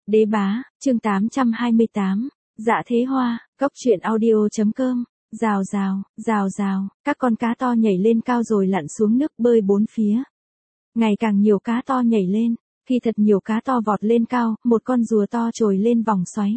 Đế bá, chương 828, Dạ thế hoa, góc truyện audio.com, rào rào, rào rào, các con cá to nhảy lên cao rồi lặn xuống nước bơi bốn phía. Ngày càng nhiều cá to nhảy lên, khi thật nhiều cá to vọt lên cao, một con rùa to trồi lên vòng xoáy.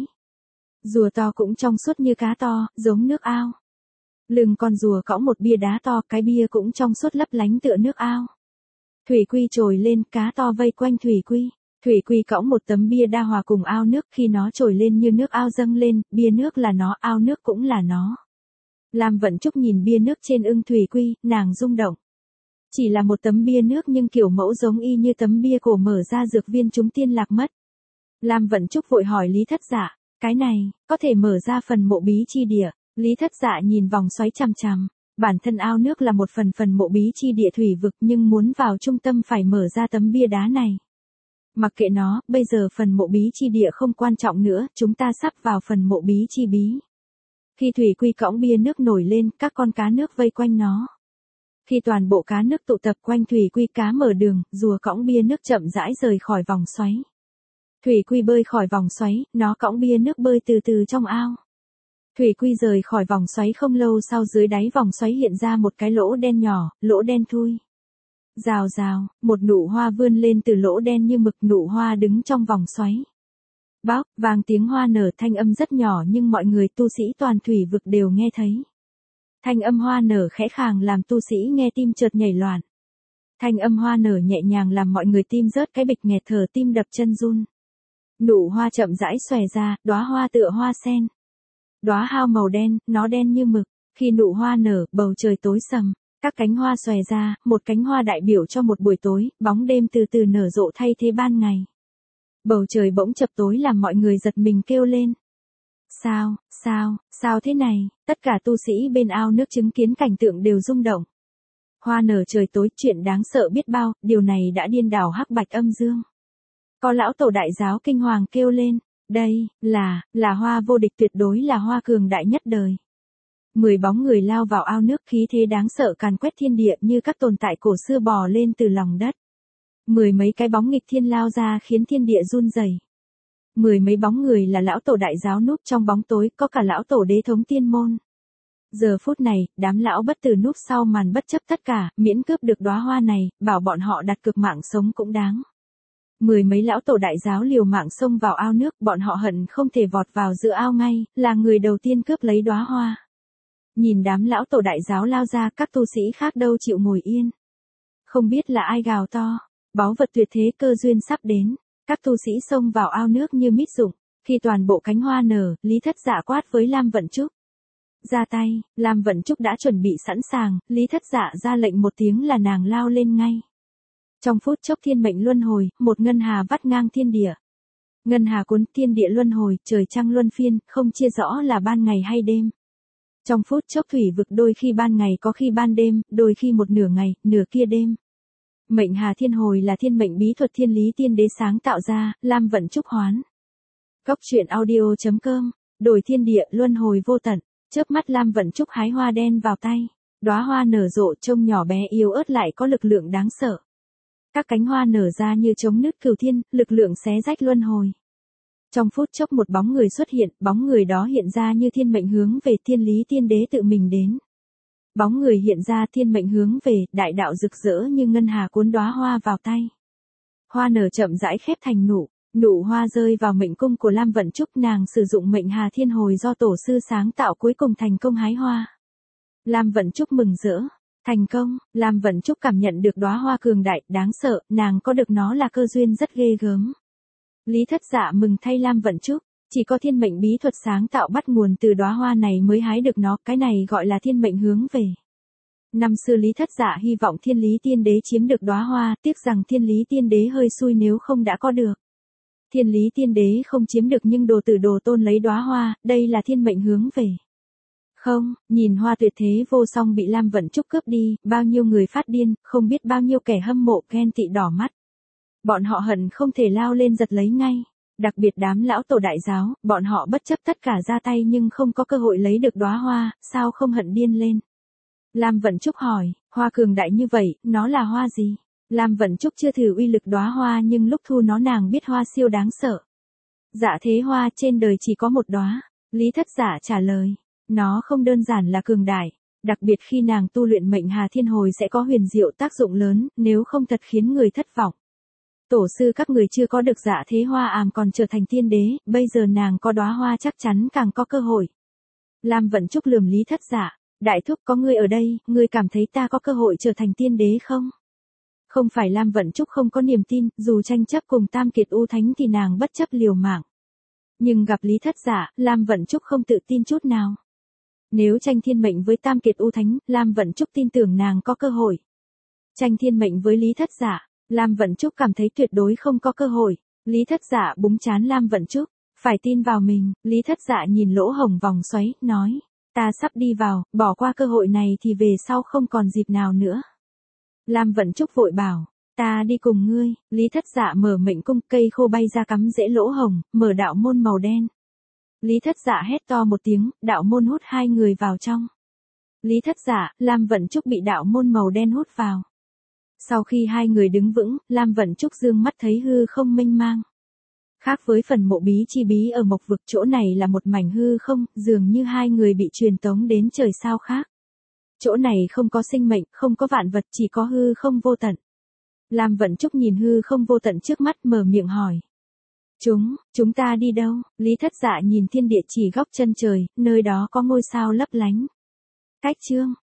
Rùa to cũng trong suốt như cá to, giống nước ao. Lưng con rùa cõng một bia đá to, cái bia cũng trong suốt lấp lánh tựa nước ao. Thủy quy trồi lên, cá to vây quanh thủy quy. Thủy quy cõng một tấm bia đa hòa cùng ao nước, khi nó trồi lên như nước ao dâng lên, bia nước là nó, ao nước cũng là nó. Lam Vận Trúc nhìn bia nước trên ưng thủy quy, nàng rung động. Chỉ là một tấm bia nước nhưng kiểu mẫu giống y như tấm bia cổ mở ra dược viên chúng tiên lạc mất. Lam Vận Trúc vội hỏi Lý Thất Dạ, cái này, có thể mở ra phần mộ bí chi địa. Lý Thất Dạ nhìn vòng xoáy chằm chằm. Bản thân ao nước là một phần mộ bí chi địa thủy vực nhưng muốn vào trung tâm phải mở ra tấm bia đá này. Mặc kệ nó, bây giờ phần mộ bí chi địa không quan trọng nữa, chúng ta sắp vào phần mộ bí chi bí. Khi thủy quy cõng bia nước nổi lên, các con cá nước vây quanh nó. Khi toàn bộ cá nước tụ tập quanh thủy quy, cá mở đường, rùa cõng bia nước chậm rãi rời khỏi vòng xoáy. Thủy quy bơi khỏi vòng xoáy, nó cõng bia nước bơi từ từ trong ao. Thủy quy rời khỏi vòng xoáy không lâu sau, dưới đáy vòng xoáy hiện ra một cái lỗ đen nhỏ, lỗ đen thui. Rào rào, một nụ hoa vươn lên từ lỗ đen như mực, nụ hoa đứng trong vòng xoáy. Bóc, vang tiếng hoa nở, thanh âm rất nhỏ nhưng mọi người tu sĩ toàn thủy vực đều nghe thấy. Thanh âm hoa nở khẽ khàng làm tu sĩ nghe tim chợt nhảy loạn. Thanh âm hoa nở nhẹ nhàng làm mọi người tim rớt cái bịch nghẹt thở, tim đập chân run. Nụ hoa chậm rãi xòe ra, đóa hoa tựa hoa sen. Đóa hao màu đen, nó đen như mực. Khi nụ hoa nở, bầu trời tối sầm. Các cánh hoa xòe ra, một cánh hoa đại biểu cho một buổi tối, bóng đêm từ từ nở rộ thay thế ban ngày. Bầu trời bỗng chập tối làm mọi người giật mình kêu lên. Sao thế này? Tất cả tu sĩ bên ao nước chứng kiến cảnh tượng đều rung động. Hoa nở trời tối, chuyện đáng sợ biết bao, điều này đã điên đảo hắc bạch âm dương. Có lão tổ đại giáo kinh hoàng kêu lên, đây, là hoa vô địch, tuyệt đối là hoa cường đại nhất đời. 10 bóng người lao vào ao nước, khí thế đáng sợ càn quét thiên địa như các tồn tại cổ xưa bò lên từ lòng đất. 10 mấy cái bóng nghịch thiên lao ra khiến thiên địa run rẩy. 10 mấy bóng người là lão tổ đại giáo núp trong bóng tối, có cả lão tổ đế thống tiên môn. Giờ phút này, đám lão bất tử núp sau màn bất chấp tất cả, miễn cướp được đóa hoa này, bảo bọn họ đặt cược mạng sống cũng đáng. 10 mấy lão tổ đại giáo liều mạng xông vào ao nước, bọn họ hận không thể vọt vào giữa ao ngay, là người đầu tiên cướp lấy đóa hoa. Nhìn đám lão tổ đại giáo lao ra, các tu sĩ khác đâu chịu ngồi yên. Không biết là ai gào to, báu vật tuyệt thế cơ duyên sắp đến. Các tu sĩ xông vào ao nước như mít rụng. Khi toàn bộ cánh hoa nở, Lý Thất Dạ quát với Lam Vận Trúc. Ra tay, Lam Vận Trúc đã chuẩn bị sẵn sàng, Lý Thất Dạ ra lệnh một tiếng là nàng lao lên ngay. Trong phút chốc thiên mệnh luân hồi, một ngân hà vắt ngang thiên địa. Ngân hà cuốn thiên địa luân hồi, trời trăng luân phiên, không chia rõ là ban ngày hay đêm. Trong phút chốc thủy vực đôi khi ban ngày có khi ban đêm, đôi khi một nửa ngày, nửa kia đêm. Mệnh hà thiên hồi là thiên mệnh bí thuật thiên lý tiên đế sáng tạo ra, Lam Vận Trúc hoán. Góc truyện audio.com, đổi thiên địa luân hồi vô tận, chớp mắt Lam Vận Trúc hái hoa đen vào tay. Đóa hoa nở rộ trông nhỏ bé yếu ớt lại có lực lượng đáng sợ. Các cánh hoa nở ra như trống nứt cửu thiên, lực lượng xé rách luân hồi. Trong phút chốc một bóng người xuất hiện, bóng người đó hiện ra như thiên mệnh hướng về, thiên lý tiên đế tự mình đến. Bóng người hiện ra, thiên mệnh hướng về, đại đạo rực rỡ như ngân hà cuốn đóa hoa vào tay. Hoa nở chậm rãi khép thành nụ hoa rơi vào mệnh cung của Lam Vận Trúc, nàng sử dụng mệnh hà thiên hồi do tổ sư sáng tạo cuối cùng thành công hái hoa. Lam Vận Trúc mừng rỡ, thành công, Lam Vận Trúc cảm nhận được đóa hoa cường đại, đáng sợ, nàng có được nó là cơ duyên rất ghê gớm. Lý Thất Dạ mừng thay Lam Vận Trúc, chỉ có thiên mệnh bí thuật sáng tạo bắt nguồn từ đóa hoa này mới hái được nó, cái này gọi là thiên mệnh hướng về. Năm xưa Lý Thất Dạ hy vọng thiên lý tiên đế chiếm được đóa hoa, tiếc rằng thiên lý tiên đế hơi xui nếu không đã có được. Thiên lý tiên đế không chiếm được nhưng đồ tử đồ tôn lấy đóa hoa, đây là thiên mệnh hướng về. Không, nhìn hoa tuyệt thế vô song bị Lam Vận Trúc cướp đi, bao nhiêu người phát điên, không biết bao nhiêu kẻ hâm mộ ghen tị đỏ mắt. Bọn họ hận không thể lao lên giật lấy ngay. Đặc biệt đám lão tổ đại giáo, bọn họ bất chấp tất cả ra tay nhưng không có cơ hội lấy được đóa hoa, sao không hận điên lên. Lam Vận Trúc hỏi, hoa cường đại như vậy, nó là hoa gì? Lam Vận Trúc chưa thử uy lực đóa hoa nhưng lúc thu nó nàng biết hoa siêu đáng sợ. Dạ thế hoa trên đời chỉ có một đóa. Lý Thất Dạ trả lời. Nó không đơn giản là cường đại. Đặc biệt khi nàng tu luyện mệnh Hà Thiên Hồi sẽ có huyền diệu tác dụng lớn, nếu không thật khiến người thất vọng. Tổ sư các người chưa có được Dạ thế hoa còn trở thành tiên đế, bây giờ nàng có đóa hoa chắc chắn càng có cơ hội. Lam Vận Trúc lườm Lý Thất Dạ. Đại thúc có ngươi ở đây, ngươi cảm thấy ta có cơ hội trở thành tiên đế không? Không phải Lam Vận Trúc không có niềm tin, dù tranh chấp cùng Tam Kiệt U Thánh thì nàng bất chấp liều mạng. Nhưng gặp Lý Thất Dạ, Lam Vận Trúc không tự tin chút nào. Nếu tranh thiên mệnh với Tam Kiệt U Thánh, Lam Vận Trúc tin tưởng nàng có cơ hội. Tranh thiên mệnh với Lý Thất Dạ, Lam Vận Trúc cảm thấy tuyệt đối không có cơ hội. Lý Thất Dạ búng trán Lam Vận Trúc, phải tin vào mình. Lý Thất Dạ nhìn lỗ hổng vòng xoáy, nói, ta sắp đi vào, bỏ qua cơ hội này thì về sau không còn dịp nào nữa. Lam Vận Trúc vội bảo, ta đi cùng ngươi. Lý Thất Dạ mở mệnh cung, cây khô bay ra cắm rễ lỗ hổng, mở đạo môn màu đen. Lý Thất Dạ hét to một tiếng, đạo môn hút hai người vào trong. Lý Thất Dạ, Lam Vận Trúc bị đạo môn màu đen hút vào. Sau khi hai người đứng vững, Lam Vận Trúc dương mắt thấy hư không mênh mang. Khác với phần mộ bí chi bí ở Mộc Vực, chỗ này là một mảnh hư không, dường như hai người bị truyền tống đến trời sao khác. Chỗ này không có sinh mệnh, không có vạn vật, chỉ có hư không vô tận. Lam Vận Trúc nhìn hư không vô tận trước mắt, mở miệng hỏi. Chúng ta đi đâu? Lý Thất Dạ nhìn thiên địa chỉ góc chân trời, nơi đó có ngôi sao lấp lánh. Cách chương